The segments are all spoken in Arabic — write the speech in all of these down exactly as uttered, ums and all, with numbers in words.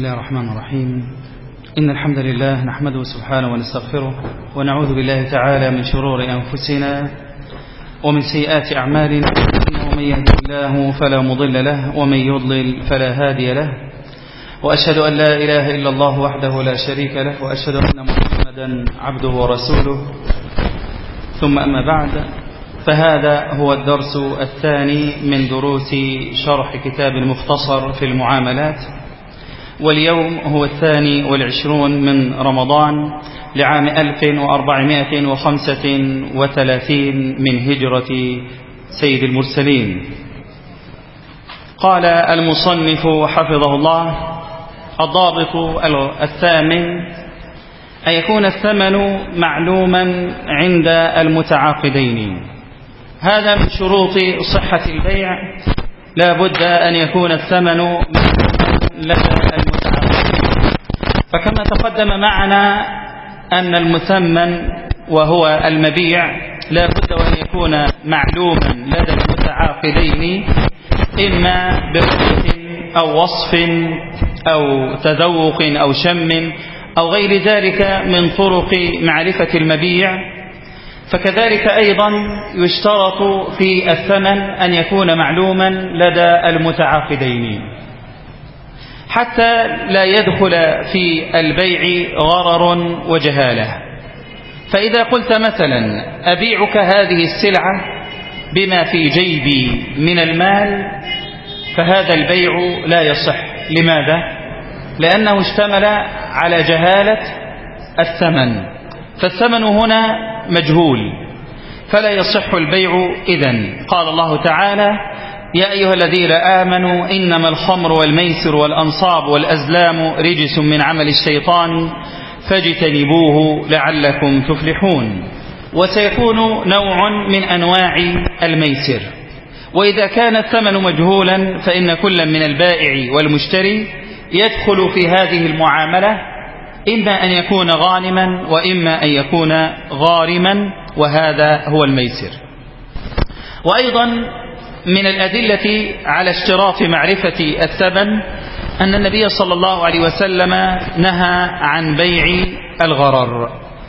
الله الرحمن الرحيم. إن الحمد لله نحمده سبحانه ونستغفره ونعوذ بالله تعالى من شرور أنفسنا ومن سيئات أعمالنا، إنه من يهدي الله فلا مضل له ومن يضلل فلا هادي له، وأشهد أن لا إله إلا الله وحده لا شريك له، وأشهد أن محمدا عبده ورسوله. ثم أما بعد، فهذا هو الدرس الثاني من دروس شرح كتاب المختصر في المعاملات، واليوم هو الثاني والعشرون من رمضان لعام ألف وأربعمائة وخمسة وثلاثين من هجرة سيد المرسلين. قال المصنف حفظه الله: الضابط الثامن أن يكون الثمن معلوما عند المتعاقدين. هذا من شروط صحة البيع، لا بد أن يكون الثمن لدى المتعاقدين. فكما تقدم معنا أن المثمن وهو المبيع لا بد أن يكون معلوما لدى المتعاقدين، إما برؤية أو وصف أو تذوق أو شم أو غير ذلك من طرق معرفة المبيع. فكذلك أيضا يشترط في الثمن أن يكون معلوما لدى المتعاقدين، حتى لا يدخل في البيع غرر وجهالة. فإذا قلت مثلا: أبيعك هذه السلعة بما في جيبي من المال، فهذا البيع لا يصح. لماذا؟ لأنه اشتمل على جهالة الثمن، فالثمن هنا مجهول، فلا يصح البيع إذن. قال الله تعالى: يا أيها الذين آمنوا إنما الخمر والميسر والأنصاب والأزلام رجس من عمل الشيطان فاجتنبوه لعلكم تفلحون. وسيكون نوع من أنواع الميسر. وإذا كان الثمن مجهولا فإن كل من البائع والمشتري يدخل في هذه المعاملة، إما أن يكون غانما وإما أن يكون غارما، وهذا هو الميسر. وأيضا من الأدلة على اشتراط معرفة الثمن أن النبي صلى الله عليه وسلم نهى عن بيع الغرر،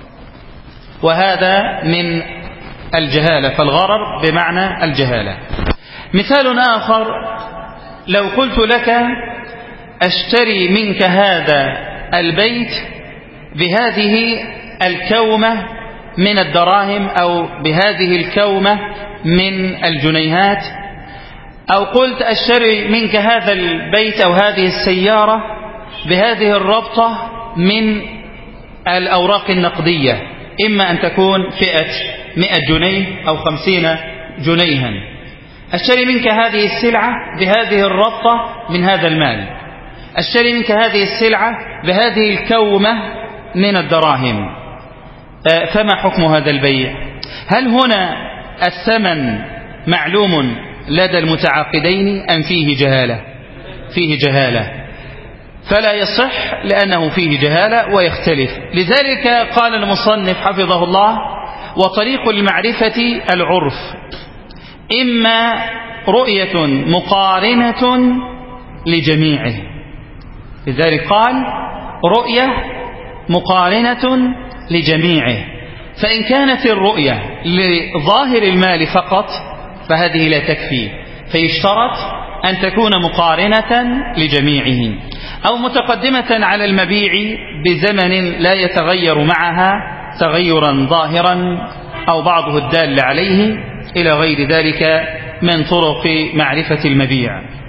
وهذا من الجهالة، فالغرر بمعنى الجهالة. مثال آخر: لو قلت لك: أشتري منك هذا البيت بهذه الكومة من الدراهم أو بهذه الكومة من الجنيهات، أو قلت: أشتري منك هذا البيت أو هذه السيارة بهذه الربطة من الأوراق النقدية، إما أن تكون فئة مئة جنيه أو خمسين جنيها. أشتري منك هذه السلعة بهذه الربطة من هذا المال، أشتري منك هذه السلعة بهذه الكومة من الدراهم، فما حكم هذا البيع؟ هل هنا الثمن معلوم لدى المتعاقدين أم فيه جهالة؟ فيه جهالة، فلا يصح لأنه فيه جهالة ويختلف. لذلك قال المصنف حفظه الله: وطريق المعرفة العرف، إما رؤية مقارنة لجميعه. لذلك قال: رؤية مقارنة لجميعه. فإن كانت الرؤية لظاهر المال فقط فهذه لا تكفي، فيشترط أن تكون مقارنة لجميعه، أو متقدمة على المبيع بزمن لا يتغير معها تغيرا ظاهرا أو بعضه الدال عليه، إلى غير ذلك من طرق معرفة المبيع.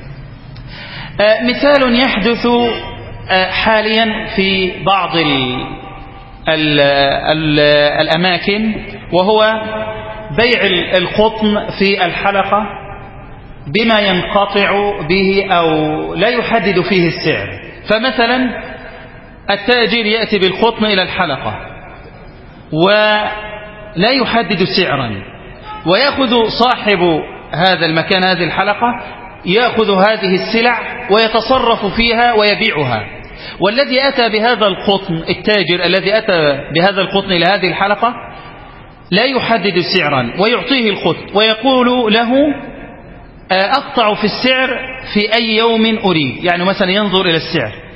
مثال يحدث حاليا في بعض ال ال ال الأماكن، وهو بيع القطن في الحلقة بما ينقطع به أو لا يحدد فيه السعر. فمثلا التاجر يأتي بالقطن إلى الحلقة ولا يحدد سعرا، ويأخذ صاحب هذا المكان هذه الحلقة يأخذ هذه السلع ويتصرف فيها ويبيعها، والذي أتى بهذا القطن، التاجر الذي أتى بهذا القطن إلى هذه الحلقة، لا يحدد سعرا ويعطيه القطن ويقول له: أقطع في السعر في أي يوم أريد. يعني مثلا ينظر إلى السعر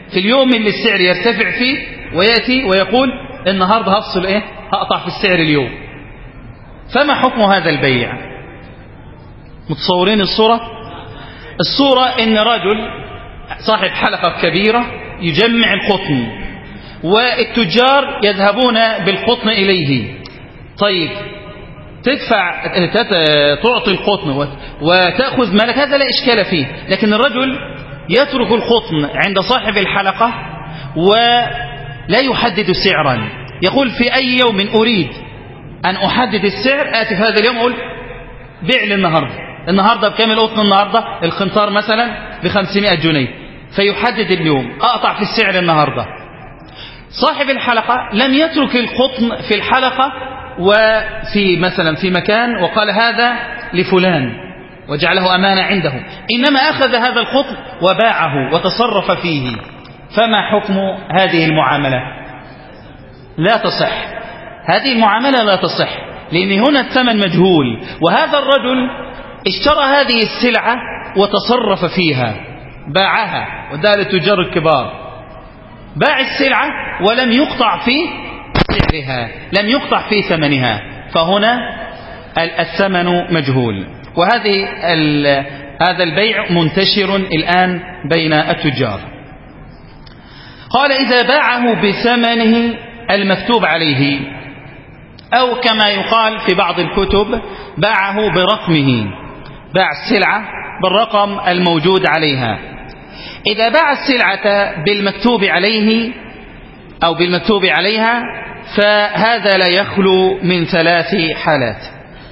في اليوم اللي السعر يرتفع فيه ويأتي ويقول النهاردة هفصل إيه هقطع في السعر اليوم. فما حكم هذا البيع؟ متصورين الصورة؟ الصورة إن رجل صاحب حلقة كبيرة يجمع القطن والتجار يذهبون بالقطن إليه. طيب تدفع تعطي القطن وتأخذ مالك، هذا لا إشكال فيه. لكن الرجل يترك القطن عند صاحب الحلقة ولا يحدد سعرا، يقول في أي يوم أريد أن أحدد السعر آتي في هذا اليوم أقول بيع للنهاردة، النهاردة بكام القطن؟ النهاردة الخنطار مثلا بخمسمائة جنيه، فيحدد اليوم أقطع في السعر النهاردة. صاحب الحلقة لم يترك القطن في الحلقة وفي مثلا في مكان وقال هذا لفلان وجعله أمانة عنده، إنما أخذ هذا القطن وباعه وتصرف فيه. فما حكم هذه المعاملة؟ لا تصح، هذه المعاملة لا تصح، لأن هنا الثمن مجهول، وهذا الرجل اشترى هذه السلعة وتصرف فيها، باعها وداها للتجار الكبار، باع السلعة ولم يقطع في سعرها، لم يقطع في ثمنها، فهنا الثمن مجهول. وهذه هذا البيع منتشر الآن بين التجار. قال إذا باعه بثمنه المكتوب عليه، أو كما يقال في بعض الكتب باعه برقمه، باع السلعة بالرقم الموجود عليها. إذا باع السلعة بالمكتوب عليه أو بالمكتوب عليها فهذا لا يخلو من ثلاث حالات.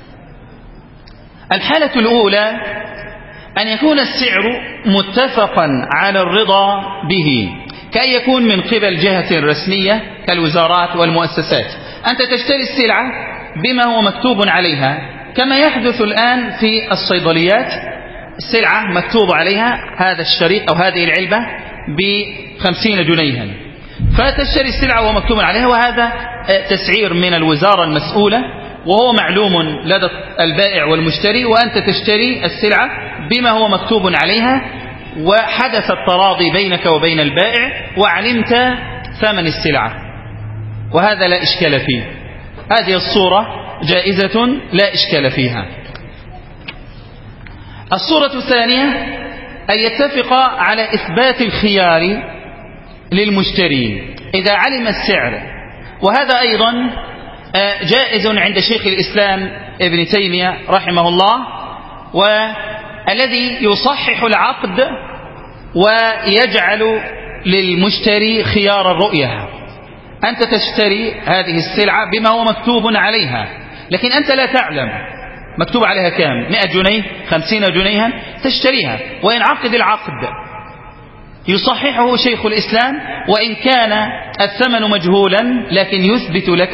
الحالة الأولى أن يكون السعر متفقا على الرضا به، كأن يكون من قبل جهة رسمية كالوزارات والمؤسسات، أنت تشتري السلعة بما هو مكتوب عليها، كما يحدث الآن في الصيدليات، السلعة مكتوب عليها هذا الشريط أو هذه العلبة بخمسين جنيها، فتشتري السلعة ومكتوب عليها، وهذا تسعير من الوزارة المسؤولة وهو معلوم لدى البائع والمشتري، وأنت تشتري السلعة بما هو مكتوب عليها، وحدث التراضي بينك وبين البائع وعلمت ثمن السلعة، وهذا لا إشكال فيه، هذه الصورة جائزة لا إشكال فيها. الصورة الثانية أن يتفق على إثبات الخيار للمشتري إذا علم السعر، وهذا أيضا جائز عند شيخ الإسلام ابن تيمية رحمه الله، والذي يصحح العقد ويجعل للمشتري خيار الرؤية. أنت تشتري هذه السلعة بما هو مكتوب عليها، لكن أنت لا تعلم مكتوب عليها كام، مئة جنيه خمسين جنيها، تشتريها وينعقد العقد يصححه شيخ الإسلام، وإن كان الثمن مجهولا لكن يثبت لك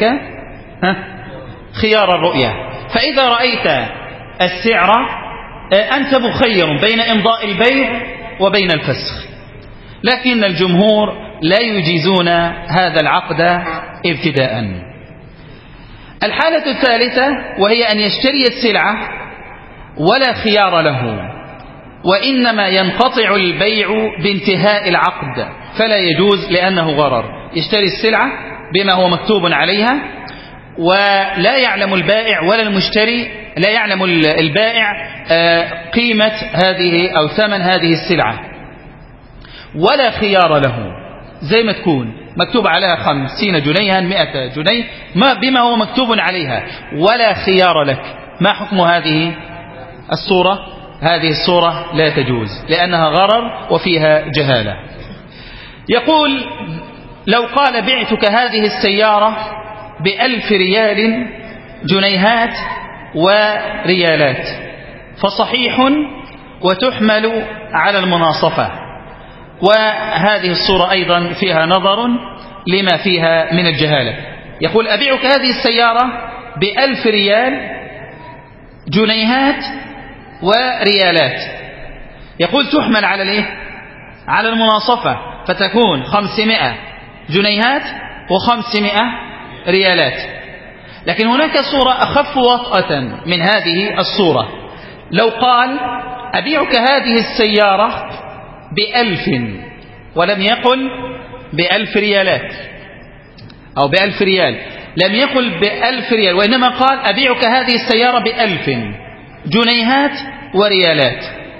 خيار الرؤية. فإذا رأيت السعر أنت مخير بين إمضاء البيع وبين الفسخ، لكن الجمهور لا يجيزون هذا العقد ابتداء. الحالة الثالثة وهي أن يشتري السلعة ولا خيار له، وإنما ينقطع البيع بانتهاء العقد، فلا يجوز لأنه غرر، يشتري السلعة بما هو مكتوب عليها ولا يعلم البائع ولا المشتري، لا يعلم البائع قيمة هذه أو ثمن هذه السلعة، ولا خيار له، زي ما تكون مكتوب عليها خمسين جنيها مئة جنيه ما بما هو مكتوب عليها ولا خيار لك. ما حكم هذه الصورة؟ هذه الصورة لا تجوز لأنها غرر وفيها جهالة. يقول لو قال بعتك هذه السيارة بألف ريال جنيهات وريالات فصحيح وتحمل على المناصفة، وهذه الصورة أيضا فيها نظر لما فيها من الجهالة. يقول أبيعك هذه السيارة بألف ريال جنيهات وريالات، يقول تحمل على الايه؟ على المناصفة، فتكون خمسمائة جنيهات وخمسمائة ريالات. لكن هناك صورة أخف وطأة من هذه الصورة، لو قال أبيعك هذه السيارة بألف ولم يقل بألف ريالات أو بألف ريال، لم يقل بألف ريال، وإنما قال أبيعك هذه السيارة بألف جنيهات وريالات.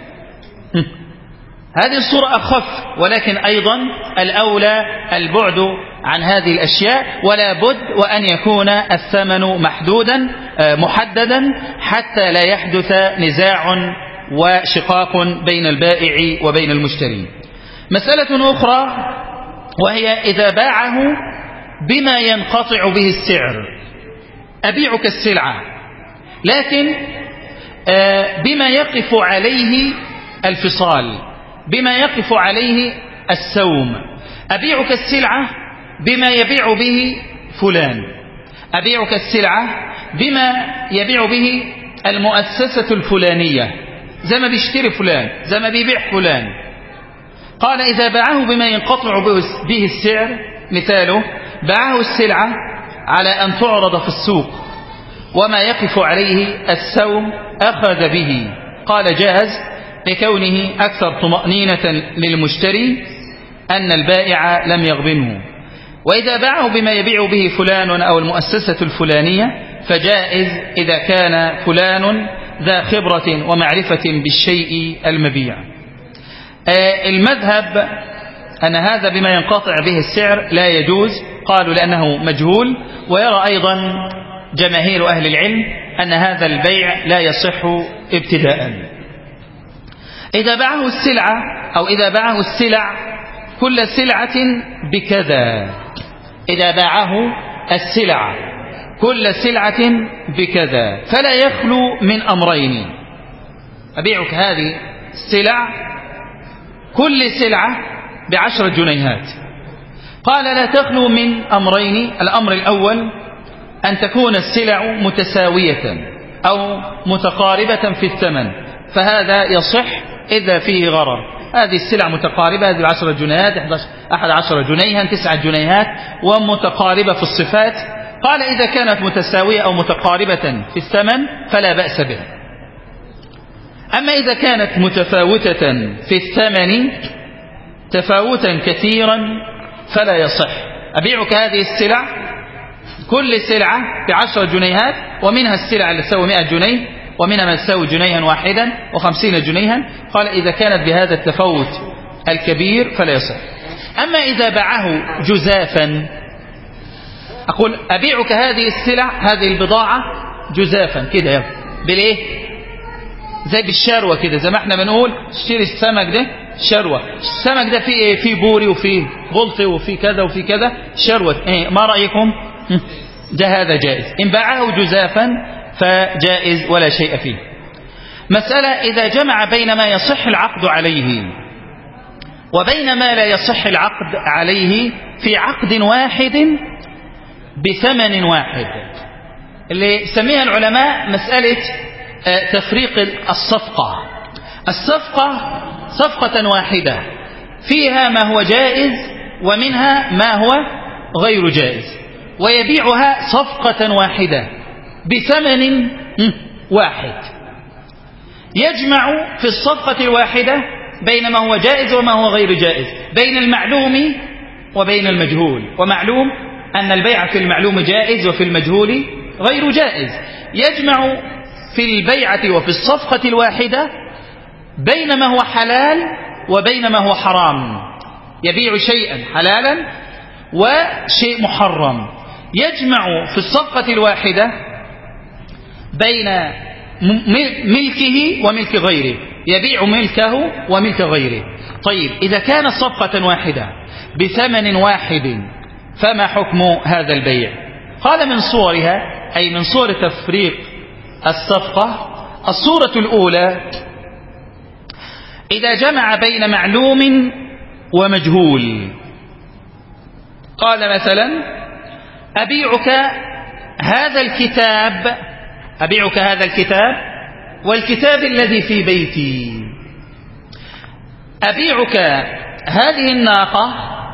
هذه الصورة أخف، ولكن أيضا الأولى البعد عن هذه الأشياء، ولا بد وأن يكون الثمن محدودا محددا حتى لا يحدث نزاع وشقاق بين البائع وبين المشتري. مسألة أخرى وهي إذا باعه بما ينقطع به السعر، أبيعك السلعة لكن بما يقف عليه الفصال، بما يقف عليه السوم. أبيعك السلعة بما يبيع به فلان، أبيعك السلعة بما يبيع به المؤسسة الفلانية، زي ما بيشتري فلان، زي ما بيبيع فلان. قال إذا باعه بما ينقطع به السعر، مثاله باعه السلعة على أن تعرض في السوق وما يقف عليه السوم أخذ به، قال جاز لكونه أكثر طمأنينة للمشتري أن البائع لم يغبنه. وإذا باعه بما يبيع به فلان أو المؤسسة الفلانية فجائز إذا كان فلان ذا خبرة ومعرفة بالشيء المبيع. المذهب أن هذا بما ينقطع به السعر لا يجوز، قالوا لأنه مجهول، ويرى أيضا جماهير أهل العلم أن هذا البيع لا يصح ابتداء. إذا باعه السلعة أو إذا باعه السلع كل سلعة بكذا، إذا باعه السلع كل سلعة بكذا فلا يخلو من أمرين. أبيعك هذه السلع كل سلعة بعشر جنيهات، قال لا تخلو من أمرين. الأمر الأول أن تكون السلع متساوية أو متقاربة في الثمن، فهذا يصح إذا فيه غرر. هذه السلع متقاربة، هذه العشر جنيهات أحد عشر جنيها تسعة جنيهات ومتقاربة في الصفات. قال إذا كانت متساوية أو متقاربة في الثمن فلا بأس به. أما إذا كانت متفاوتة في الثمن تفاوتا كثيرا فلا يصح. أبيعك هذه السلع كل سلعة بعشر جنيهات، ومنها السلع اللي تساوي مئة جنيه، ومنها ما تساوي جنيها واحدا وخمسين جنيها. قال إذا كانت بهذا التفاوت الكبير فلا يصح. أما إذا باعه جزافا، أقول أبيعك هذه السلع هذه البضاعة جزافا كده بالإيه، زي بالشروة كده، زي ما احنا بنقول اشتري السمك ده شروة، السمك ده فيه ايه، فيه بوري وفيه بلطي وفيه كذا وفيه كذا شروة، ايه ما رأيكم؟ ده هذا جائز. إن باعه جزافا فجائز ولا شيء فيه. مسألة إذا جمع بين ما يصح العقد عليه وبين ما لا يصح العقد عليه في عقد واحد بثمن واحد، اللي يسميها العلماء مسألة تفريق الصفقة. الصفقة صفقة واحدة فيها ما هو جائز ومنها ما هو غير جائز، ويبيعها صفقة واحدة بثمن واحد. يجمع في الصفقة الواحدة بين ما هو جائز وما هو غير جائز، بين المعلوم وبين المجهول. ومعلوم أن البيع في المعلوم جائز وفي المجهول غير جائز. يجمع في البيعة وفي الصفقة الواحدة بين ما هو حلال وبين ما هو حرام، يبيع شيئا حلالا وشيء محرم. يجمع في الصفقة الواحدة بين ملكه وملك غيره، يبيع ملكه وملك غيره. طيب إذا كانت صفقة واحدة بثمن واحد فما حكم هذا البيع؟ قال من صورها، أي من صور تفريق الصفقة، الصورة الأولى إذا جمع بين معلوم ومجهول. قال مثلا أبيعك هذا الكتاب، أبيعك هذا الكتاب والكتاب الذي في بيتي. أبيعك هذه الناقة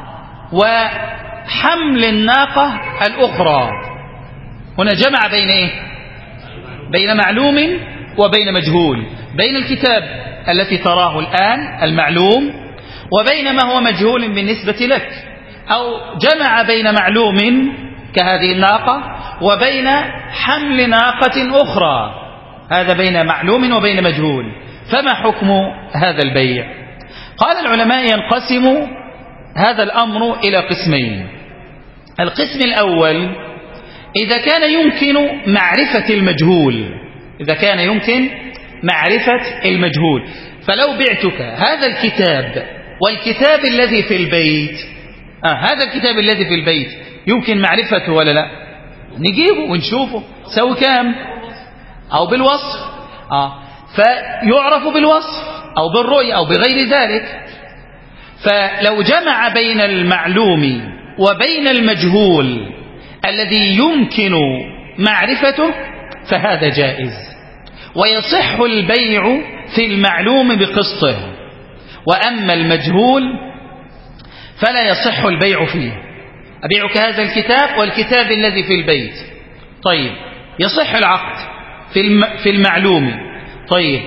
وحمل الناقة الأخرى. هنا جمع بين إيه؟ بين معلوم وبين مجهول، بين الكتاب التي تراه الآن المعلوم وبين ما هو مجهول بالنسبة لك، أو جمع بين معلوم كهذه الناقة وبين حمل ناقة أخرى، هذا بين معلوم وبين مجهول، فما حكم هذا البيع؟ قال العلماء ينقسم هذا الأمر إلى قسمين. القسم الأول إذا كان يمكن معرفة المجهول، إذا كان يمكن معرفة المجهول، فلو بعتك هذا الكتاب والكتاب الذي في البيت، آه هذا الكتاب الذي في البيت يمكن معرفته ولا لا؟ نجيبه ونشوفه سوي كام، أو بالوصف، آه فيعرف بالوصف أو بالرؤية أو بغير ذلك. فلو جمع بين المعلوم وبين المجهول الذي يمكن معرفته فهذا جائز، ويصح البيع في المعلوم بقسطه، وأما المجهول فلا يصح البيع فيه. أبيعك هذا الكتاب والكتاب الذي في البيت، طيب يصح العقد في المعلوم، طيب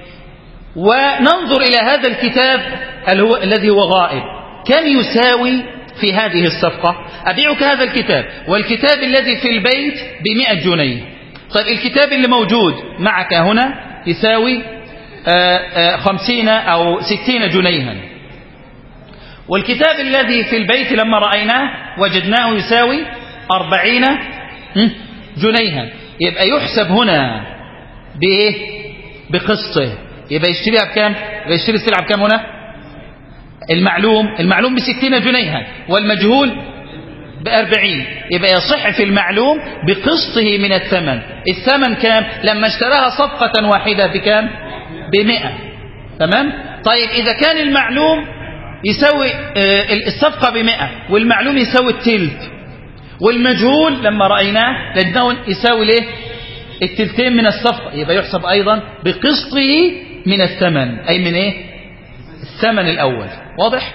وننظر إلى هذا الكتاب الذي هو غائب كم يساوي في هذه الصفقة. أبيعك هذا الكتاب والكتاب الذي في البيت بمئة جنيه، طيب الكتاب اللي موجود معك هنا يساوي خمسين أو ستين جنيها، والكتاب الذي في البيت لما رأيناه وجدناه يساوي أربعين جنيها، يبقى يحسب هنا بإيه؟ بقسطه، يبقى يشتريها بكام؟ يبقى يشتري السلعة بكام هنا؟ المعلوم المعلوم بستين جنيها والمجهول بأربعين، يبقى يصح في المعلوم بقسطه من الثمن. الثمن كام؟ لما اشتراها صفقة واحدة بكام؟ بمئة، تمام؟ طيب إذا كان المعلوم يساوي الصفقة بمئة والمعلوم يساوي التلت، والمجهول لما رأيناه لجناه يساوي ليه؟ التلتين من الصفقة، يبقى يحسب أيضا بقسطه من الثمن، أي من إيه؟ الثمن الأول. واضح؟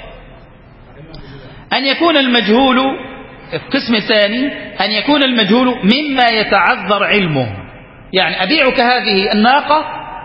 أن يكون المجهول، القسم الثاني أن يكون المجهول مما يتعذر علمه، يعني أبيعك هذه الناقة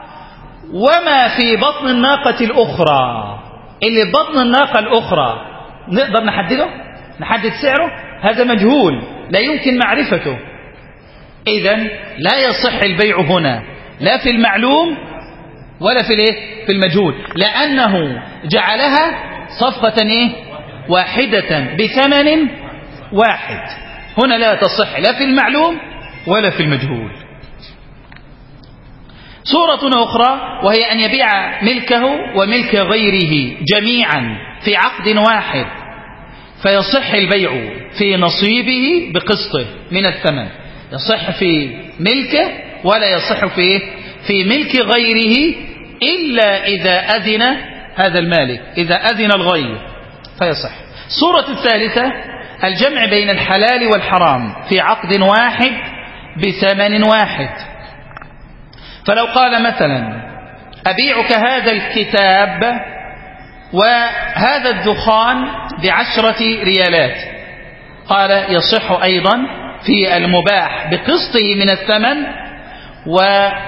وما في بطن الناقة الأخرى، اللي بطن الناقة الأخرى نقدر نحدده، نحدد سعره، هذا مجهول لا يمكن معرفته، إذن لا يصح البيع هنا لا في المعلوم ولا في الايه؟ في المجهول، لأنه جعلها صفقة ايه؟ واحدة بثمن واحد، هنا لا تصح لا في المعلوم ولا في المجهول. صورة أخرى وهي أن يبيع ملكه وملك غيره جميعا في عقد واحد، فيصح البيع في نصيبه بقسطه من الثمن، يصح في ملكه ولا يصح في في ملك غيره إلا إذا أذن هذا المالك، إذا أذن الغير فيصح. صورة الثالثة الجمع بين الحلال والحرام في عقد واحد بثمن واحد، فلو قال مثلا أبيعك هذا الكتاب وهذا الدخان بعشرة ريالات، قال يصح أيضا في المباح بقسطه من الثمن و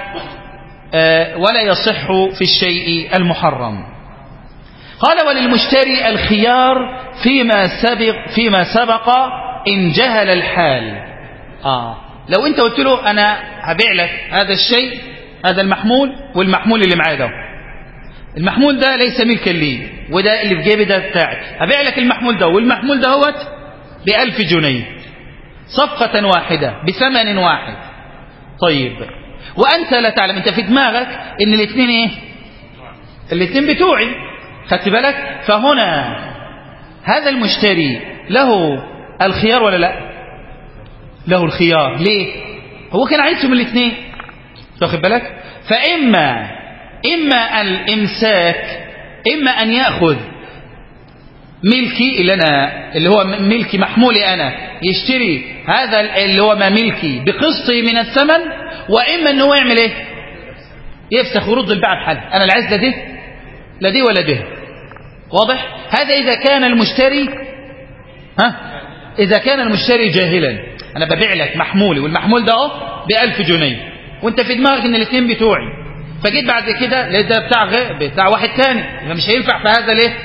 ولا يصح في الشيء المحرم. قال وللمشتري الخيار فيما سبق فيما سبق إن جهل الحال. آه لو أنت قلت له أنا هبيع لك هذا الشيء، هذا المحمول والمحمول اللي معايا ده، المحمول ده ليس ملكا لي وده اللي في جيبي ده بتاعي، هبيع لك المحمول ده والمحمول ده هو بألف جنيه صفقة واحدة بثمن واحد، طيب وأنت لا تعلم، أنت في دماغك إن الاثنين إيه؟ الاثنين بتوعي، خدت بالك؟ فهنا هذا المشتري له الخيار ولا لا؟ له الخيار، ليه؟ هو كان عايزهم الاثنين، واخد بالك؟ فإما إما الإمساك، إما أن يأخذ ملكي اللي أنا اللي هو ملكي محمولي أنا، يشتري هذا اللي هو ما ملكي بقسطه من الثمن، وإما أنه يعمل إيه؟ يفسخ ورد البيعة بحالها، أنا العايز لا دي لا دي ولا دي. واضح؟ هذا إذا كان المشتري ها إذا كان المشتري جاهلا، أنا ببيع لك محمولي والمحمول ده أهو بألف جنيه وأنت في دماغك إن الاثنين بتوعي، فجيت بعد كده لقيت ده بتاع غير بتاع واحد تاني، يبقى مش هينفع في هذا ليه؟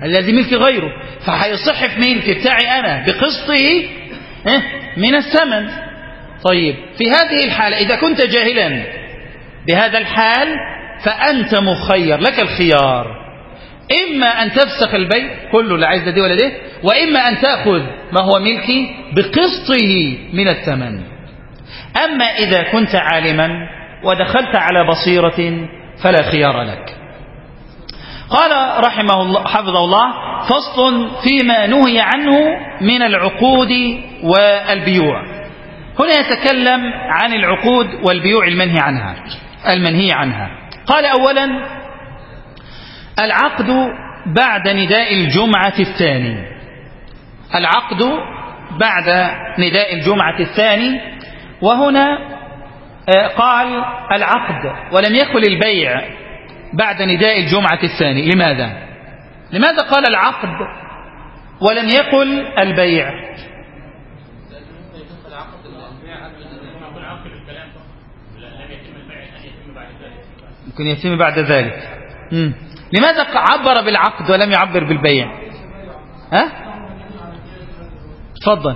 الذي ملك غيره، فهيصح في مين؟ في بتاعي أنا بقسطه من الثمن. طيب في هذه الحالة إذا كنت جاهلا بهذا الحال فأنت مخير، لك الخيار، إما أن تفسخ البيع كله، لا عايز ده دي ولا ده، وإما أن تأخذ ما هو ملكي بقسطه من الثمن. أما إذا كنت عالما ودخلت على بصيرة فلا خيار لك. قال رحمه الله حفظه الله: فصل فيما نهي عنه من العقود والبيوع. هنا يتكلم عن العقود والبيوع المنهي عنها المنهي عنها. قال: أولا العقد بعد نداء الجمعة الثاني. العقد بعد نداء الجمعة الثاني، وهنا قال العقد ولم يقل البيع بعد نداء الجمعة الثاني. لماذا؟ لماذا قال العقد ولم يقل البيع؟ ممكن يتم بعد ذلك. مم. لماذا عبر بالعقد ولم يعبر بالبيع؟ ها؟ تفضل.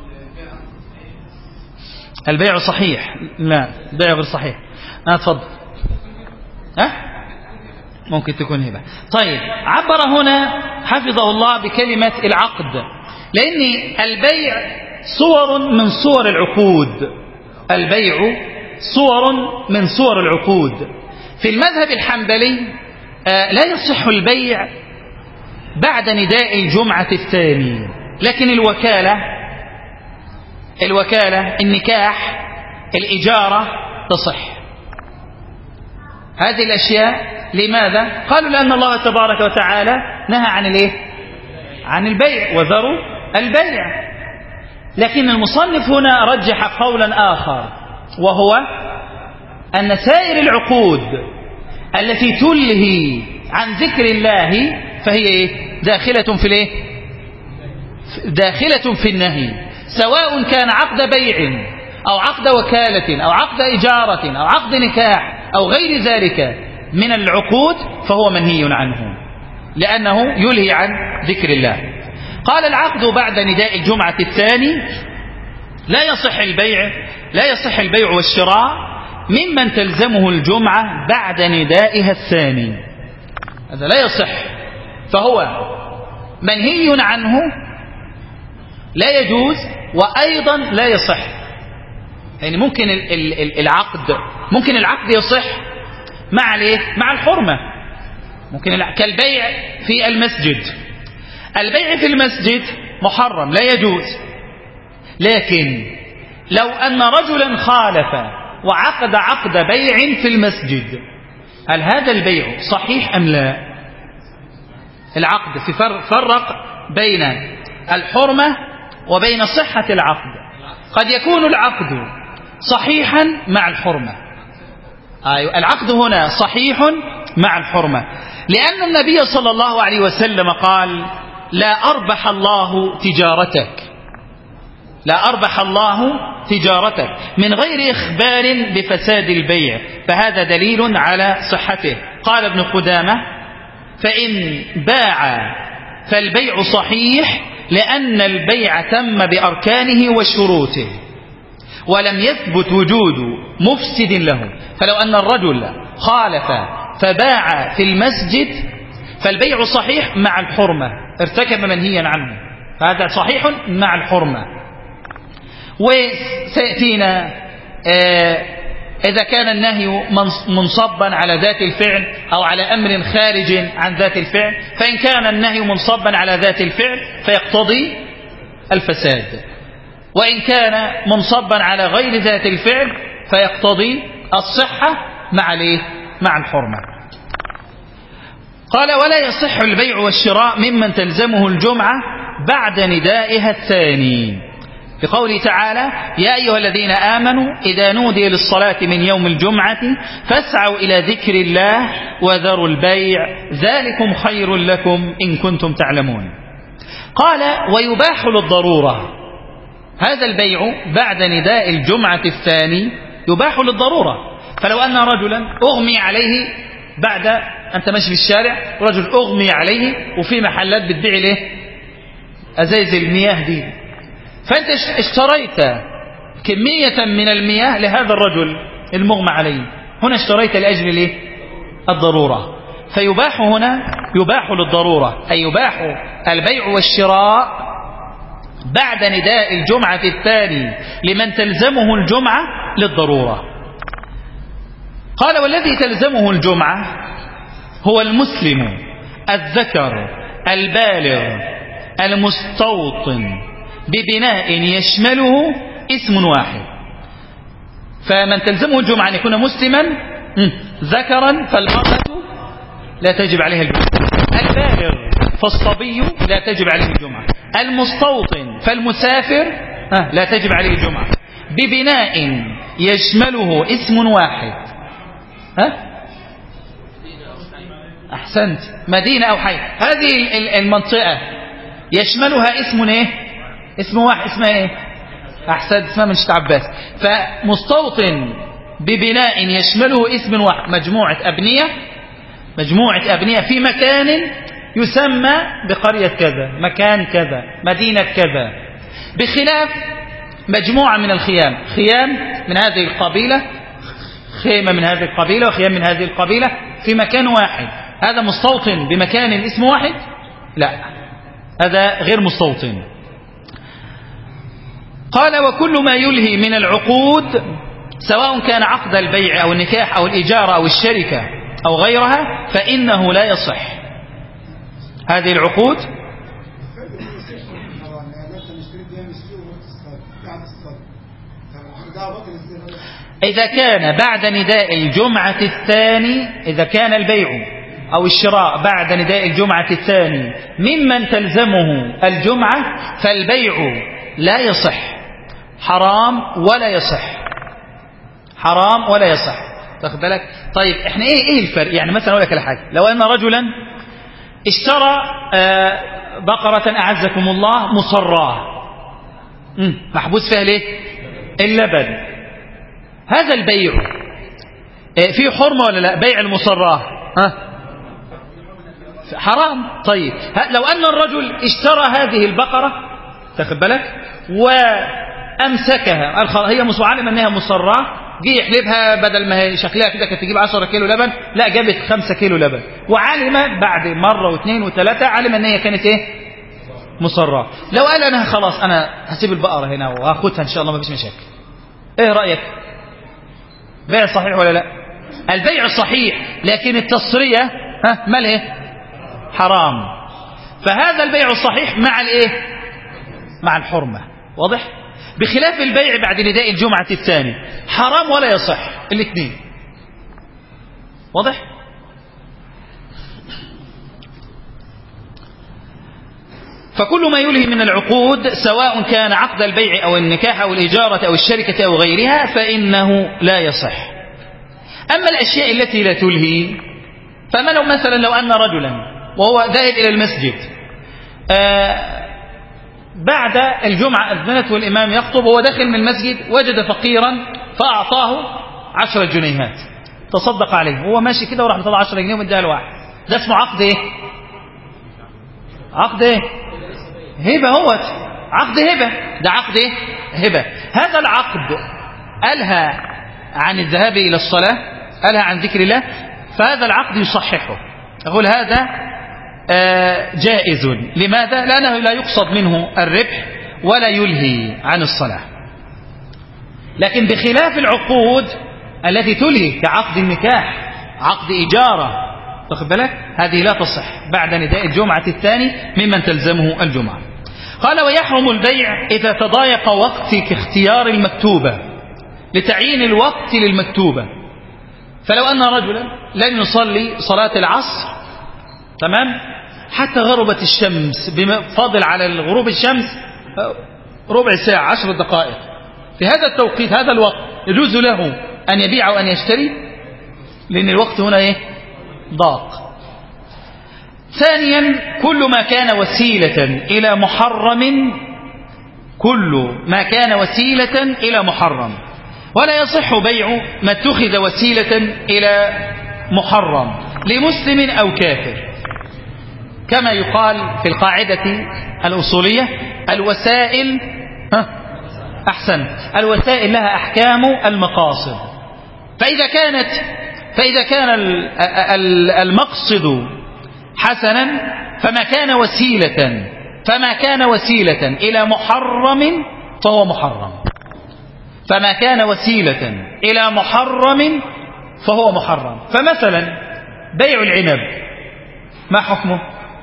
البيع صحيح. لا، البيع غير صحيح. ها تفضل. ها؟ ممكن تكون هبة. طيب عبر هنا حفظه الله بكلمة العقد، لأن البيع صور من صور العقود. البيع صور من صور العقود. في المذهب الحنبلي آه لا يصح البيع بعد نداء الجمعة الثاني، لكن الوكالة الوكالة النكاح الإجارة تصح. هذه الأشياء لماذا؟ قالوا لأن الله تبارك وتعالى نهى عن الايه؟ عن البيع، وذروا البيع. لكن المصنف هنا رجح قولا آخر، وهو أن سائر العقود التي تلهي عن ذكر الله فهي إيه؟ داخلة في الايه؟ داخلة في النهي، سواء كان عقد بيع أو عقد وكالة أو عقد إجارة أو عقد نكاح أو غير ذلك من العقود، فهو منهي عنه لأنه يلهي عن ذكر الله. قال العقد بعد نداء الجمعة الثاني لا يصح البيع لا يصح البيع والشراء ممن تلزمه الجمعة بعد ندائها الثاني. هذا لا يصح، فهو منهي عنه، لا يجوز، وأيضا لا يصح. يعني ممكن العقد ممكن العقد يصح مع الايه؟ مع الحرمة. ممكن كالبيع في المسجد. البيع في المسجد محرم لا يجوز، لكن لو أن رجلا خالف وعقد عقد بيع في المسجد، هل هذا البيع صحيح أم لا؟ العقد في فرق بين الحرمة وبين صحة العقد. قد يكون العقد صحيحا مع الحرمة. أيوة، العقد هنا صحيح مع الحرمة، لأن النبي صلى الله عليه وسلم قال: لا أربح الله تجارتك لا أربح الله تجارتك من غير إخبار بفساد البيع، فهذا دليل على صحته. قال ابن قدامة: فإن باع فالبيع صحيح لأن البيع تم بأركانه وشروطه ولم يثبت وجود مفسد له. فلو أن الرجل خالف فباع في المسجد فالبيع صحيح مع الحرمة، ارتكب منهيا عنه، فهذا صحيح مع الحرمة. وسيأتينا إذا كان النهي منصبا على ذات الفعل أو على أمر خارج عن ذات الفعل، فإن كان النهي منصبا على ذات الفعل فيقتضي الفساد، وإن كان منصبا على غير ذات الفعل فيقتضي الصحة مع الايه؟ مع الحرمة. قال: ولا يصح البيع والشراء ممن تلزمه الجمعة بعد ندائها الثاني، لقوله تعالى: يا أيها الذين آمنوا إذا نودي للصلاة من يوم الجمعة فاسعوا إلى ذكر الله وذروا البيع ذلكم خير لكم إن كنتم تعلمون. قال: ويباح للضرورة. هذا البيع بعد نداء الجمعة الثاني يباح للضرورة. فلو أن رجلا أغمي عليه بعد أنت ماشي في الشارع ورجل أغمي عليه وفي محلات بتبيع له أزايز المياه دي، فأنت اشتريت كمية من المياه لهذا الرجل المغمى عليه، هنا اشتريت لأجل ليه؟ الضرورة. فيباح هنا يباح للضرورة، أي يباح البيع والشراء بعد نداء الجمعة الثاني لمن تلزمه الجمعة للضرورة. قال والذي تلزمه الجمعة هو المسلم الذكر البالغ المستوطن ببناء يشمله اسم واحد. فمن تلزمه الجمعة أن يكون مسلما ذكرا فالمرأة لا تجب عليها الجمعة، البالغ فالصبي لا تجب عليه الجمعة، المستوطن فالمسافر لا تجب عليه الجمعة، ببناء يشمله اسم واحد. ها؟ أحسنت، مدينة أو حي. هذه المنطقة يشملها اسم ايه؟ اسم واحد، اسمها ايه؟ أحسنت، اسمها من شت عباس. فمستوطن ببناء يشمله اسم واحد، مجموعة أبنية، مجموعة أبنية في مكان يسمى بقرية كذا، مكان كذا، مدينة كذا، بخلاف مجموعة من الخيام، خيام من هذه القبيلة، خيمة من هذه القبيلة وخيام من هذه القبيلة في مكان واحد، هذا مستوطن بمكان اسم واحد؟ لا، هذا غير مستوطن. قال وكل ما يلهي من العقود سواء كان عقد البيع أو النكاح أو الإجارة أو الشركة أو غيرها فإنه لا يصح. هذه العقود إذا كان بعد نداء الجمعة الثاني، إذا كان البيع أو الشراء بعد نداء الجمعة الثاني ممن تلزمه الجمعة فالبيع لا يصح، حرام ولا يصح، حرام ولا يصح. تاخد بالك؟ طيب احنا ايه ايه الفرق؟ يعني مثلا اقول لك على حاجه، لو ان رجلا اشترى آه بقرة اعزكم الله مصراه، محبوس فيها ليه؟ اللبن، هذا البيع آه فيه حرمه ولا لا؟ بيع المصراه ها حرام. طيب لو ان الرجل اشترى هذه البقرة، تاخد بالك، وامسكها، هي علم انها مصراه، جه يحلبها بدل ما هي شكلها كده كانت تجيب عشرة كيلو لبن، لا جابت خمسة كيلو لبن، وعلم بعد مرة واثنين وثلاثة علم ان هي كانت ايه؟ مصراه. لو قال انا خلاص انا هسيب البقرة هنا وهاخدها ان شاء الله ما فيش مشاكل، ايه رأيك؟ بيع صحيح ولا لا؟ البيع صحيح، لكن التصرية ها مال ايه؟ حرام. فهذا البيع الصحيح مع الايه؟ مع الحرمة، واضح؟ بخلاف البيع بعد نداء الجمعة الثاني حرام ولا يصح، الاثنين، واضح؟ فكل ما يلهي من العقود سواء كان عقد البيع أو النكاح أو الإجارة أو الشركة أو غيرها فإنه لا يصح. أما الأشياء التي لا تلهي، فما لو مثلا لو أن رجلا وهو ذاهب إلى المسجد آه بعد الجمعة أذنت والإمام يخطب وهو داخل من المسجد وجد فقيرا فأعطاه عشرة جنيهات تصدق عليه، هو ماشي كده وراح يطلع عشرة جنيه ومديها لواحد، ده اسمه عقد ايه؟ عقد ايه؟ هبة. هو عقد هبة، ده عقد ايه؟ هبة. هذا العقد ألهى عن الذهاب إلى الصلاة، ألهى عن ذكر الله، فهذا العقد يصححه، أقول هذا جائز. لماذا؟ لأنه لا يقصد منه الربح ولا يلهي عن الصلاة. لكن بخلاف العقود التي تلهي كعقد النكاح، عقد إجارة، تاخد بالك، هذه لا تصح بعد نداء الجمعة الثاني ممن تلزمه الجمعة. قال ويحرم البيع إذا تضايق وقت كاختيار المكتوبة لتعيين الوقت للمكتوبة. فلو أن رجلا لن يصلي صلاة العصر تمام حتى غربت الشمس، فاضل على الغروب الشمس ربع ساعة عشر دقائق، في هذا التوقيت هذا الوقت يجوز له أن يبيع وأن يشتري، لأن الوقت هنا إيه؟ ضاق. ثانيا كل ما كان وسيلة إلى محرم، كل ما كان وسيلة إلى محرم، ولا يصح بيع ما اتخذ وسيلة إلى محرم، لمسلم أو كافر، كما يقال في القاعدة الأصولية الوسائل أحسن الوسائل لها أحكام المقاصد. فإذا كانت فإذا كان المقصد حسنا فما كان وسيلة فما كان وسيلة إلى محرم فهو محرم فما كان وسيلة إلى محرم فهو محرم. فمثلا بيع العنب ما حكمه؟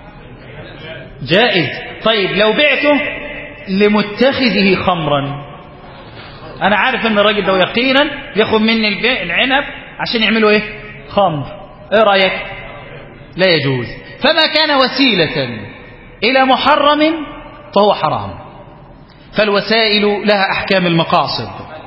جائز. طيب لو بعته لمتخذه خمرا، أنا عارف أن الراجل ده يقينا ياخذ مني العنب عشان يعملوا إيه؟ خمر، إيه رأيك؟ لا يجوز. فما كان وسيلة إلى محرم فهو حرام. فالوسائل لها أحكام المقاصد.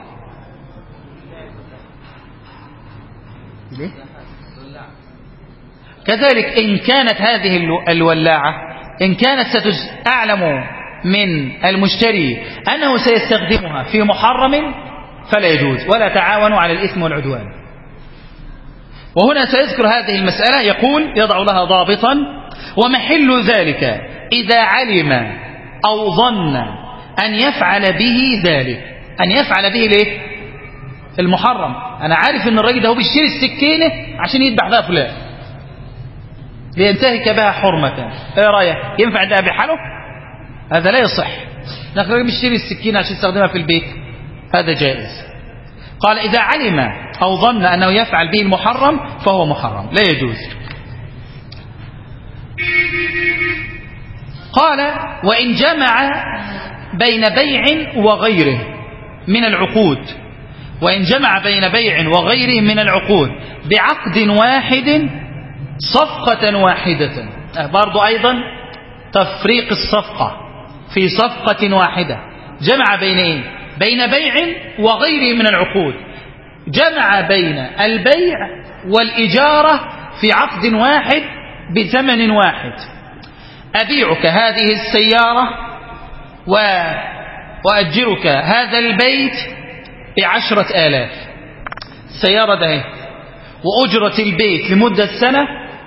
كذلك إن كانت هذه الولاعة إن كانت ستعلم من المشتري أنه سيستخدمها في محرم فلا يجوز، ولا تعاونوا على الإثم والعدوان. وهنا سيذكر هذه المسألة، يقول يضع لها ضابطا: ومحل ذلك إذا علم أو ظن أن يفعل به ذلك. أن يفعل به ليه؟ المحرم. أنا عارف أن الراجل ده هو بيشتري السكينة عشان يذبح بها فلان لينتهك بها حرمة، ايه رأيك؟ ينفع ده بحاله؟ هذا لا يصح. نحن بيشتري السكينة عشان يستخدمها في البيت، هذا جائز. قال إذا علم أو ظن أنه يفعل به المحرم فهو محرم، لا يجوز. قال وإن جمع بين بيع وغيره من العقود وإن جمع بين بيع وغيره من العقود بعقد واحد صفقة واحدة، برضو أيضا تفريق الصفقة في صفقة واحدة. جمع بين إيه؟ بين بيع وغيره من العقود. جمع بين البيع والإجارة في عقد واحد بثمن واحد. أبيعك هذه السيارة و... وأجرك هذا البيت بعشرة آلاف. السيارة ده وأجرة البيت لمدة سنة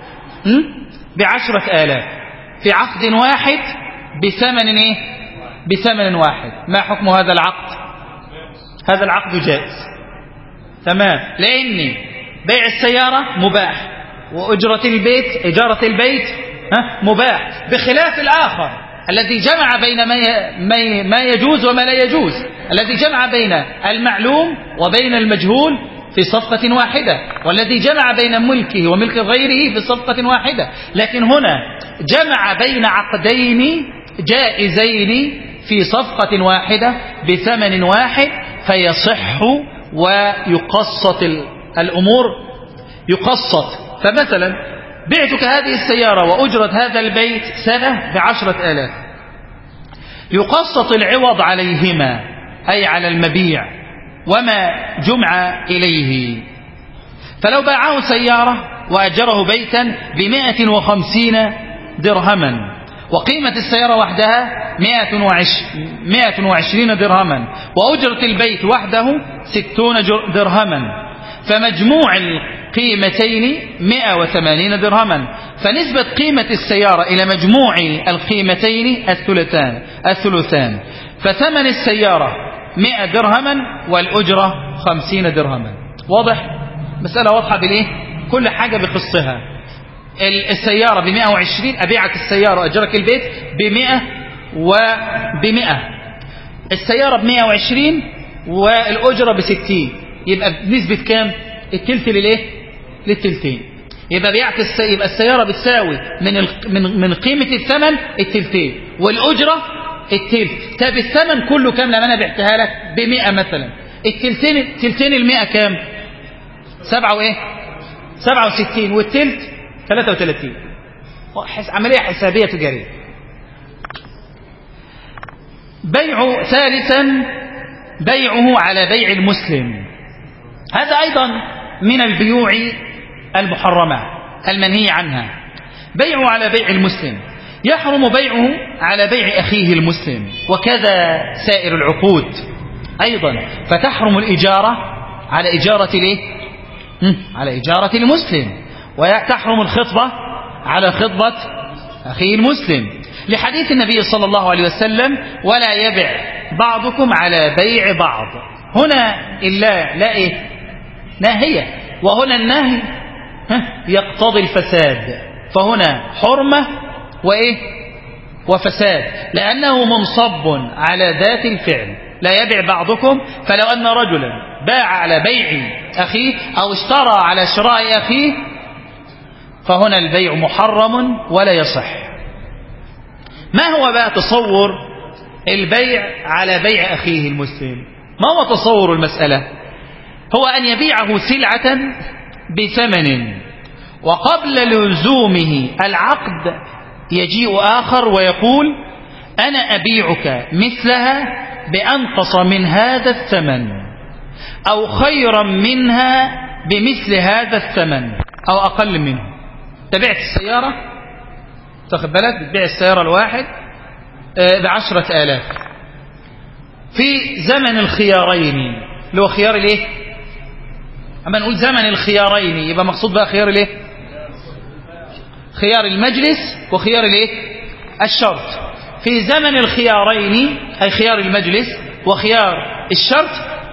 بعشرة آلاف في عقد واحد بثمن إيه؟ بثمن واحد. ما حكم هذا العقد؟ هذا العقد جائز تمام، لأن بيع السيارة مباح وأجرة البيت إجارة البيت ها مباح، بخلاف الآخر الذي جمع بين ما يجوز وما لا يجوز، الذي جمع بين المعلوم وبين المجهول في صفقة واحدة، والذي جمع بين ملكه وملك غيره في صفقة واحدة. لكن هنا جمع بين عقدين جائزين في صفقة واحدة بثمن واحد، فيصح ويقسط الأمور يقسط. فمثلا بعتك هذه السيارة وأجرت هذا البيت سنة بعشرة آلاف، يقسط العوض عليهما أي على المبيع وما جمع إليه. فلو باعه سيارة وأجره بيتا بمائة وخمسين درهما وقيمة السيارة وحدها مائة وعشرين درهما وأجرة البيت وحده ستون درهما، فمجموع القيمتين مائة وثمانين درهما، فنسبة قيمة السيارة إلى مجموع القيمتين الثلثان الثلثان فثمن السيارة مائة درهما والأجرة خمسين درهما. واضح؟ مسألة واضحة بالإيه؟ كل حاجة بقصها. السيارة بمائة وعشرين، أبيعك السيارة وأجرك البيت بمائة وبمائة. السيارة بمائة وعشرين والأجرة بستين، يبقى بنسبة كام؟ التلت للإيه؟ للتلتين. يبقى بيعت السي... يبقى السيارة بتساوي من ال... من من قيمة الثمن التلتين والأجرة التلت. طب الثمن كله كام لما أنا بعتها لك بمائة مثلا؟ التلتين تلتين المائة كام؟ سبعة وإيه؟ سبعة وستين والتلت ثلاثة وثلاثين. حس... عملية حسابية تجارية. بيع ثالثا بيعه على بيع المسلم، هذا أيضا من البيوع المحرمة المنهي عنها. بيعه على بيع المسلم، يحرم بيعه على بيع أخيه المسلم، وكذا سائر العقود أيضا. فتحرم الإجارة على إجارة ليه؟ على إجارة المسلم، وتحرم الخطبة على خطبة أخيه المسلم، لحديث النبي صلى الله عليه وسلم: ولا يبع بعضكم على بيع بعض. هنا إلا لا إيه؟ ناهية، وهنا النهي يقتضي الفساد، فهنا حرمة وإيه؟ وفساد، لأنه منصب على ذات الفعل. لا يبع بعضكم، فلو أن رجلا باع على بيع أخيه أو اشترى على شراء أخيه فهنا البيع محرم ولا يصح. ما هو بقى تصور البيع على بيع أخيه المسلم؟ ما هو تصور المسألة؟ هو أن يبيعه سلعة بثمن، وقبل لزومه العقد يجيء آخر ويقول: أنا أبيعك مثلها بأنقص من هذا الثمن، أو خيرا منها بمثل هذا الثمن، أو أقل منه. تبعت السيارة، تاخد بالك، بتبيع السيارة الواحد بعشرة آلاف في زمن الخيارين، اللي هو خيار الايه؟ أما نقول زمن الخيارين يبقى مقصود بقى خيار الايه؟ خيار المجلس وخيار الايه؟ الشرط. في زمن الخيارين أي خيار المجلس وخيار الشرط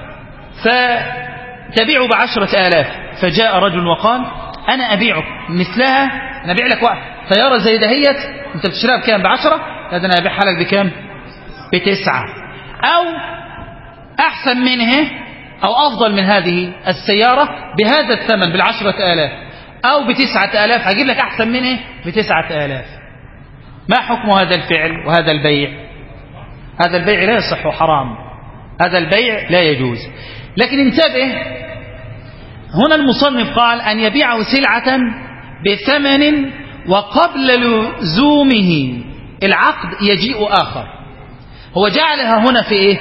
فتبيع بعشرة آلاف، فجاء رجل وقال: أنا أبيعك مثلها، أنا أبيع لك واحد سيارة زي دهيت، أنت بتشتريها بكام؟ بعشرة؟ لا ده أنا أبيعها لك بكام؟ بتسعة، أو أحسن منه أو أفضل من هذه السيارة بهذا الثمن بالعشرة آلاف، أو بتسعة آلاف، هجيب لك أحسن منه بتسعة آلاف. ما حكم هذا الفعل وهذا البيع؟ هذا البيع لا يصح وحرام، هذا البيع لا يجوز. لكن انتبه، هنا المصنف قال: أن يبيعه سلعة بثمن وقبل لزومه العقد يجيء آخر. هو جعلها هنا في إيه؟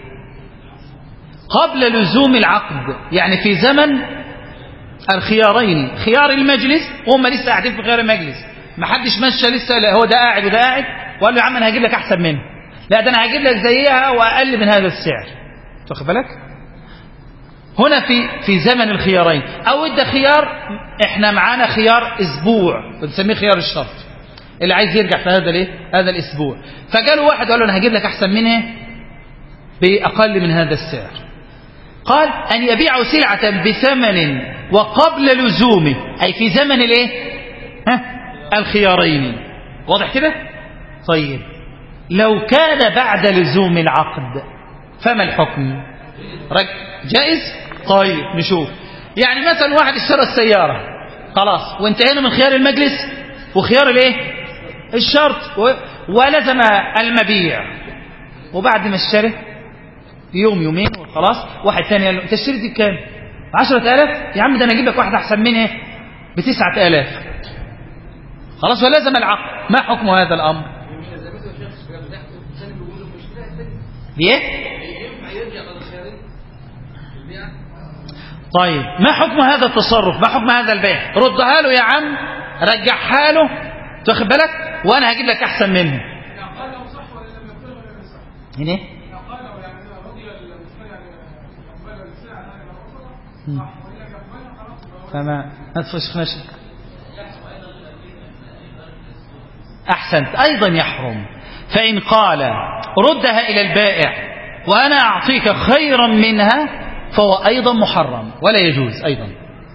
قبل لزوم العقد، يعني في زمن الخيارين، خيار المجلس، وهم لسه قاعدين في خيار المجلس، ما حدش مشى لسه، هو ده قاعد وده قاعد، وقال له: يا عم أنا هجيب لك أحسن منه، لا ده أنا هجيب لك زيها وأقل من هذا السعر. تاخد بالك؟ هنا في في زمن الخيارين، أو إدى خيار، إحنا معانا خيار أسبوع بنسميه خيار الشرط، اللي عايز يرجع في هذا الايه؟ هذا الأسبوع، فجاله واحد وقال له: أنا هجيب لك أحسن منه بأقل من هذا السعر. قال: أن يبيعوا سلعة بثمن وقبل لزومه، أي في زمن الايه؟ ها؟ الخيارين. واضح كده؟ طيب لو كان بعد لزوم العقد فما الحكم؟ جائز؟ طيب نشوف. يعني مثلا واحد اشترى السيارة خلاص، وانتهينا من خيار المجلس وخيار الايه؟ الشرط، ولزم المبيع، وبعد ما اشتري يوم يومين وخلاص واحد ثاني قال له: انت اشتريت بكام؟ عشرة آلاف؟ يا عم ده انا اجيب لك واحد احسن منها بتسعة آلاف. خلاص ولزم العقد. ما حكم هذا الامر؟ ليه؟ طيب ما حكم هذا التصرف؟ ما حكم هذا البيع؟ ردها له يا عم، رجعها له، تاخد بالك، وانا هجيب لك احسن منه. هنا فما ما تفشخناش. أحسنت، أيضا يحرم. فإن قال: ردها إلى البائع وأنا أعطيك خيرا منها، فهو أيضا محرم ولا يجوز أيضا.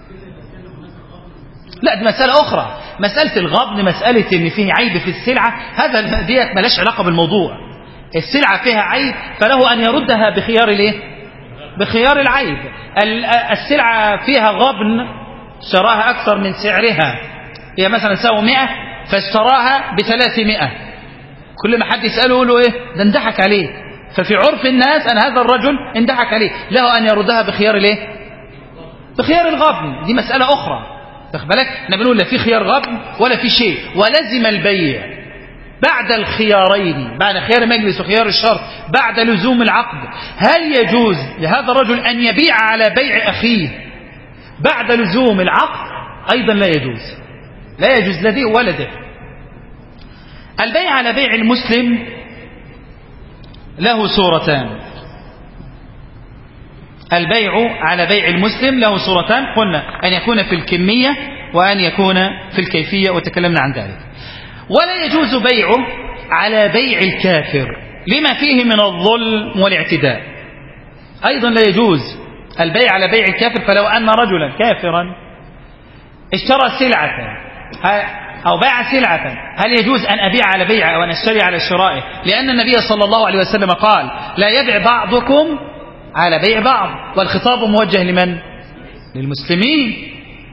لا دي مسألة أخرى، مسألة الغبن، مسألة إن فيه عيب في السلعة، هذا ديت ملاش علاقة بالموضوع. السلعة فيها عيب فله أن يردها بخيار الايه؟ بخيار العيب. السلعة فيها غبن، شراها أكثر من سعرها، هي مثلا ساوي مئة فاشتراها بثلاثمائة، كل ما حد يسأله يقول له إيه؟ ده اندحك عليه. ففي عرف الناس أن هذا الرجل اندحك عليه، له أن يردها بخيار الايه؟ بخيار الغبن. دي مسألة أخرى، تاخد بالك، احنا بنقول لا في خيار غبن ولا في شيء. ولزم البيع بعد الخيارين، بعد خيار المجلس وخيار الشرط، بعد لزوم العقد. هل يجوز لهذا الرجل أن يبيع على بيع أخيه بعد لزوم العقد؟ أيضا لا يجوز، لا يجوز لا دي ولا ده. البيع على بيع المسلم له صورتان. البيع على بيع المسلم له صورتان، قلنا أن يكون في الكمية وأن يكون في الكيفية، وتكلمنا عن ذلك. ولا يجوز بيعه على بيع الكافر لما فيه من الظلم والاعتداء. أيضا لا يجوز البيع على بيع الكافر. فلو أن رجلا كافرا اشترى سلعة أو باع سلعة، هل يجوز أن أبيع على بيعه أو أن أشتري على شرائه؟ لأن النبي صلى الله عليه وسلم قال لا يبيع بعضكم على بيع بعض، والخطاب موجه لمن؟ للمسلمين.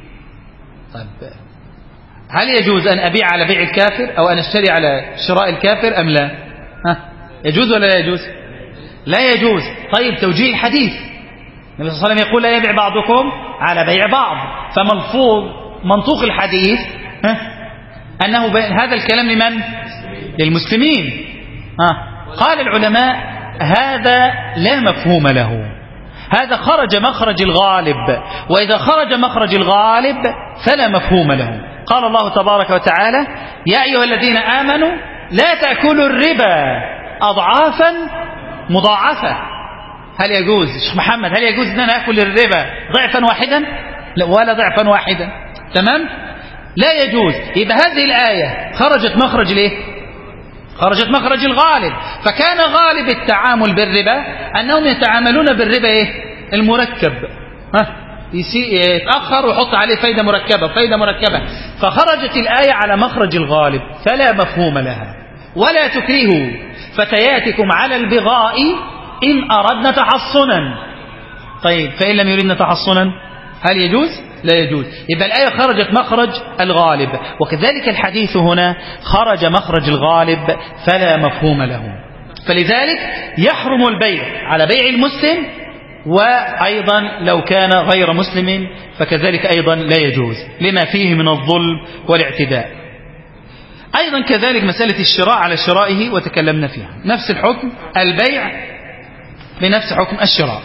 طيب هل يجوز أن أبيع على بيع الكافر أو أن أشتري على شراء الكافر أم لا؟ ها؟ يجوز ولا لا يجوز؟ لا يجوز. طيب توجيه الحديث، النبي صلى الله عليه وسلم يقول لا يبيع بعضكم على بيع بعض، فملفوظ منطوق الحديث ها؟ أنه هذا الكلام لمن؟ للمسلمين. ها؟ قال العلماء هذا لا مفهوم له، هذا خرج مخرج الغالب، وإذا خرج مخرج الغالب فلا مفهوم له. قال الله تبارك وتعالى يا أيها الذين آمنوا لا تأكلوا الربا أضعافا مضاعفة. هل يجوز شيخ محمد هل يجوز أن أنا أكل الربا ضعفا واحدا؟ لا، ولا ضعفا واحدا. تمام؟ لا يجوز. يبقى هذه الآية خرجت مخرج ليه؟ خرجت مخرج الغالب. فكان غالب التعامل بالربا أنهم يتعاملون بالربا إيه؟ المركب، ها؟ يتأخر ويحط عليه فايدة مركبة فايدة مركبة. فخرجت الآية على مخرج الغالب فلا مفهوم لها. ولا تكرهوا فتياتكم على البغاء إن أردنا تحصنا. طيب فإن لم يردنا تحصنا هل يجوز؟ لا يجوز. يبقى الآية خرجت مخرج الغالب، وكذلك الحديث هنا خرج مخرج الغالب فلا مفهوم له. فلذلك يحرم البيع على بيع المسلم، وأيضا لو كان غير مسلم فكذلك أيضا لا يجوز لما فيه من الظلم والاعتداء. أيضا كذلك مسألة الشراء على شرائه وتكلمنا فيها، نفس الحكم البيع بنفس حكم الشراء.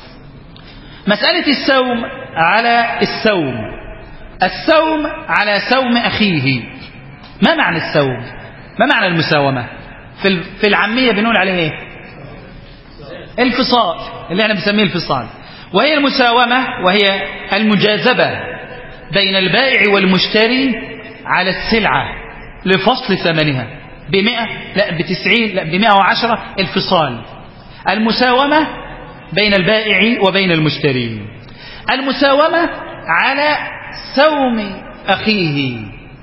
مسألة السوم على السوم، السوم على سوم أخيه. ما معنى السوم؟ ما معنى المساومة؟ في العامية بنقول عليه إيه؟ الفصال، اللي احنا بنسميه الفصال. وهي المساومة وهي المجاذبة بين البائع والمشتري على السلعة لفصل ثمنها بمئة لا بتسعين لا بمئة وعشرة. الفصال المساومة بين البائع وبين المشتري. المساومة على سوم أخيه،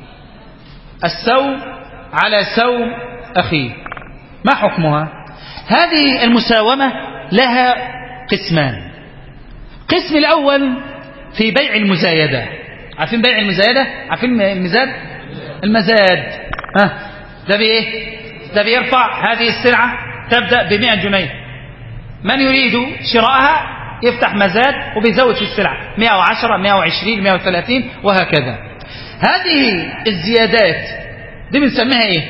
السوم على سوم أخيه. ما حكمها؟ هذه المساومة لها قسمان. قسم الأول في بيع المزايدة. عارفين بيع المزايدة؟ عارفين المزاد؟ المزاد ها ده بإيه؟ ده بيرفع هذه السلعة تبدأ بمئة جنيه، من يريد شراءها يفتح مزاد وبيزود في السلعة مئة وعشرة مئة وعشرين مئة وثلاثين وهكذا. هذه الزيادات دي بنسميها ايه؟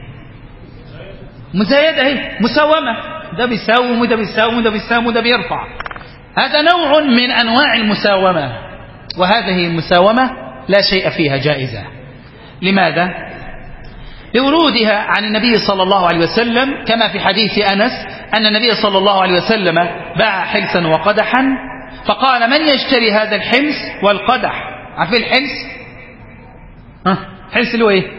مزايدة. اهي مساومة، ده بيساوم وده بيساوم وده بيساوم وده بيرفع. هذا نوع من أنواع المساومة، وهذه المساومة لا شيء فيها جائزة. لماذا؟ لورودها عن النبي صلى الله عليه وسلم كما في حديث أنس أن النبي صلى الله عليه وسلم باع حلسا وقدحا فقال من يشتري هذا الحمص والقدح؟ عارفين الحلس؟ ها حلس اللي هو ايه؟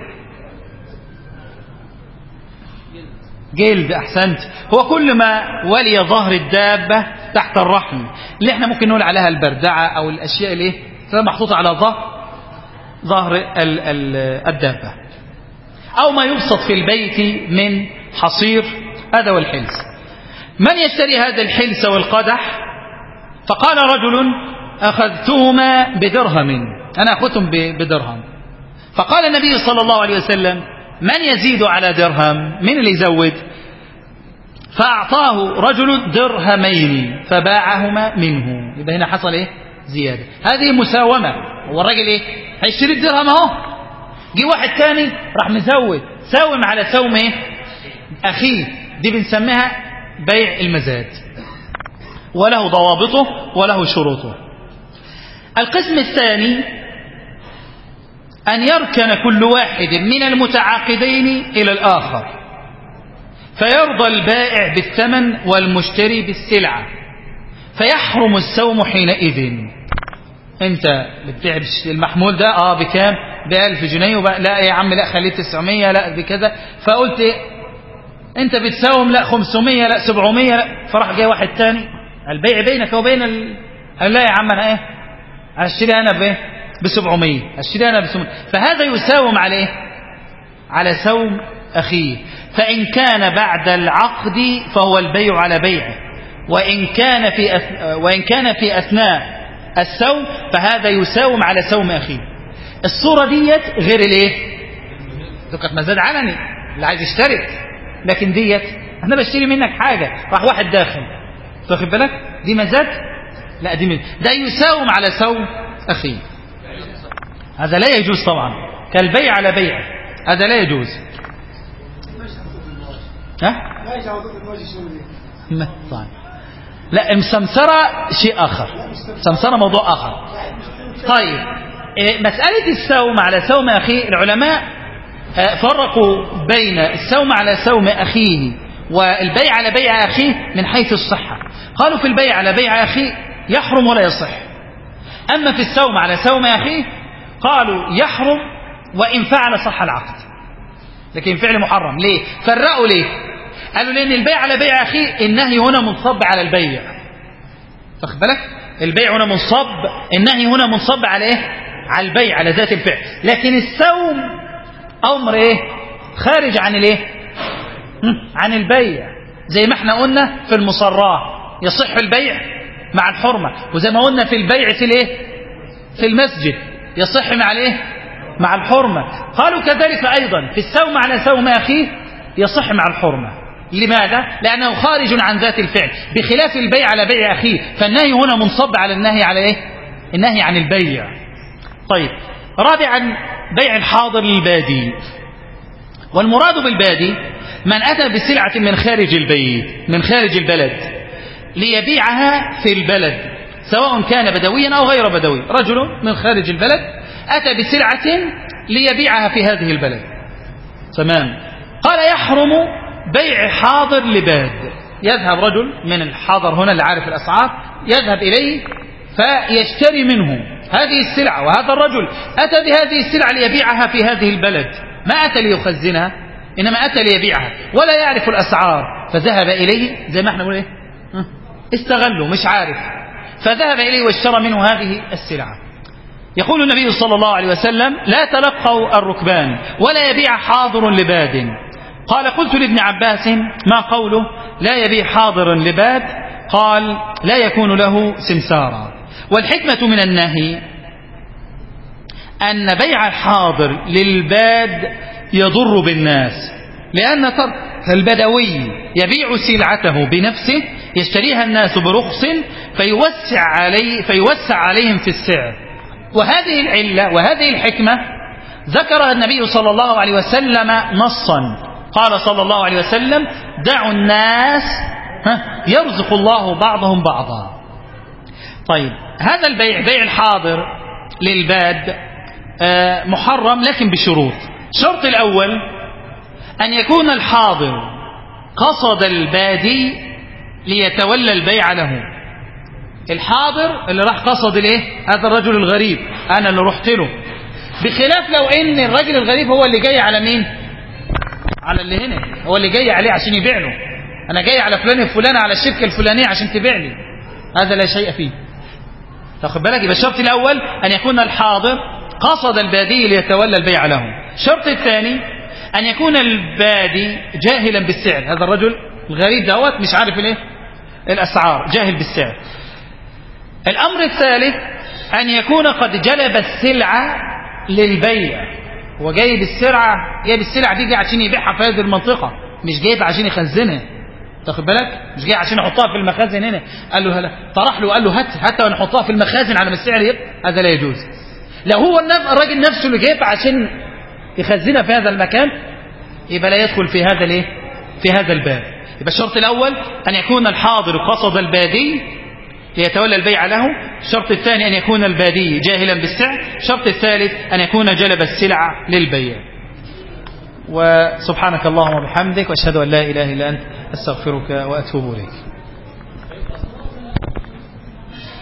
جلد. أحسنت. هو كل ما ولي ظهر الدابة تحت الرحم، اللي احنا ممكن نقول عليها البردعة أو الأشياء اللي ايه محطوطة على ظهر ظهر ال ال الدابة، أو ما يبسط في البيت من حصير، هذا هو الحلس. من يشتري هذا الحلس والقدح؟ فقال رجل أخذتهما بدرهم، أنا أخذتهم بدرهم. فقال النبي صلى الله عليه وسلم من يزيد على درهم؟ من اللي يزود؟ فأعطاه رجل درهمين فباعهما منه. يبقى هنا حصل إيه؟ زيادة. هذه مساومة. هو الراجل إيه؟ هيشتري الدرهم أهو، جي واحد تاني راح مزود، ساوم على سوم إيه؟ أخيه. دي بنسميها بيع المزاد، وله ضوابطه وله شروطه. القسم الثاني أن يركن كل واحد من المتعاقدين إلى الآخر فيرضى البائع بالثمن والمشتري بالسلعة، فيحرم السوم حينئذ. انت بتبيع المحمول ده اه بكام؟ بألف جنيه. لا يا عم لا خليه تسعمية، لا بكذا. فقلت ايه انت بتساوم؟ لا خمسمية، لا سبعمية، لا. فراح جاي واحد تاني، البيع بينك وبين ال... قال لا يا عم انا ايه هشتري انا بايه؟ بسبعمية، هشتري انا بسبعمية. فهذا يساوم على ايه؟ على سوم اخيه. فان كان بعد العقد فهو البيع على بيعه، وان كان في أث... وان كان في اثناء السوم فهذا يساوم على سوم اخيه. الصورة ديت غير الايه؟ دقت مزاد علني اللي عايز يشترك، لكن ديت انا بشتري منك حاجة راح واحد داخل، تاخد بالك؟ دي مزاد؟ لا دي مزاد. ده يساوم على سوم اخيه، هذا لا يجوز طبعا، كالبيع على بيع، هذا لا يجوز. ها؟ ما طيب. لا المسمسرة شيء آخر، سمسرة موضوع آخر. طيب مسألة السوم على سوم أخيه، العلماء فرقوا بين السوم على سوم أخيه والبيع على بيع أخيه من حيث الصحة. قالوا في البيع على بيع أخيه يحرم ولا يصح، أما في السوم على سوم أخيه قالوا يحرم وإن فعل صح العقد، لكن فعل محرم. ليه؟ فرقوا ليه؟ قالوا لأن البيع على بيع أخيه النهي هنا منصب على البيع، واخد بالك؟ البيع هنا منصب، النهي هنا منصب على ايه؟ على البيع، على ذات الفعل. لكن السوم امر ايه؟ خارج عن الايه؟ عن البيع. زي ما احنا قلنا في المصراه يصح البيع مع الحرمه، وزي ما قلنا في البيع في الايه؟ في المسجد يصح مع الايه؟ مع الحرمه. قالوا كذلك ايضا في السوم على سوم اخيه يصح مع الحرمه. لماذا؟ لأنه خارج عن ذات الفعل، بخلاف البيع على بيع أخيه، فالنهي هنا منصب على النهي على إيه؟ النهي عن البيع. طيب رابعا بيع الحاضر للبادي. والمراد بالبادي من أتى بسلعة من خارج البيت، من خارج البلد، ليبيعها في البلد، سواء كان بدويا أو غير بدوي. رجل من خارج البلد أتى بسلعة ليبيعها في هذه البلد، تمام. قال يحرم بيع حاضر لباد. يذهب رجل من الحاضر هنا اللي عارف الأسعار، يذهب إليه فيشتري منه هذه السلعة، وهذا الرجل أتى بهذه السلعة ليبيعها في هذه البلد، ما أتى ليخزنها إنما أتى ليبيعها ولا يعرف الأسعار، فذهب إليه زي ما احنا نقول إيه؟ استغله، مش عارف، فذهب إليه واشترى منه هذه السلعة. يقول النبي صلى الله عليه وسلم لا تلقوا الركبان ولا يبيع حاضر لباد. قال قلت لابن عباس ما قوله لا يبيع حاضر لباد؟ قال لا يكون له سمسارا. والحكمة من النهي أن بيع الحاضر للباد يضر بالناس، لأن ترك البدوي يبيع سلعته بنفسه يشتريها الناس برخص فيوسع, علي فيوسع عليهم في السعر. وهذه العلة وهذه الحكمة ذكرها النبي صلى الله عليه وسلم نصا. قال صلى الله عليه وسلم دعوا الناس يرزق الله بعضهم بعضا. طيب هذا البيع بيع الحاضر للباد محرم لكن بشروط. الشرط الأول أن يكون الحاضر قصد البادي ليتولى البيع له. الحاضر اللي راح قصد الايه؟ هذا الرجل الغريب، أنا اللي رحت له، بخلاف لو ان الرجل الغريب هو اللي جاي على مين؟ على اللي هنا، هو اللي جاي عليه عشان يبيع له. انا جاي على فلان الفلاني على الشركه الفلانيه عشان تبيع لي، هذا لا شيء فيه، تاخد بالك؟ يبقى الشرط الاول ان يكون الحاضر قصد البادي ليتولى البيع له. الشرط الثاني ان يكون البادي جاهلا بالسعر، هذا الرجل الغريب دوت مش عارف الايه؟ الاسعار، جاهل بالسعر. الامر الثالث ان يكون قد جلب السلعه للبيع، هو جايب السلعه جايب السلعه دي عشان يبيعها في هذه المنطقه، مش جايب عشان يخزنها، تاخد بالك؟ مش جاي عشان يحطها في المخازن هنا. قال له هلا، طرح له وقال له هات حتى ونحطها في المخازن على ما السعر يبقى، هذا لا يجوز. لو هو الراجل نفسه اللي جايب عشان يخزنها في هذا المكان يبقى لا يدخل في هذا الايه؟ في هذا الباب. يبقى الشرط الاول ان يكون الحاضر قصد البادي ليتولى البيع له. الشرط الثاني ان يكون البادي جاهلا بالسعر. الشرط الثالث ان يكون جلب السلعه للبيع. وسبحانك اللهم وبحمدك واشهد ان لا اله الا انت استغفرك واتوب اليك.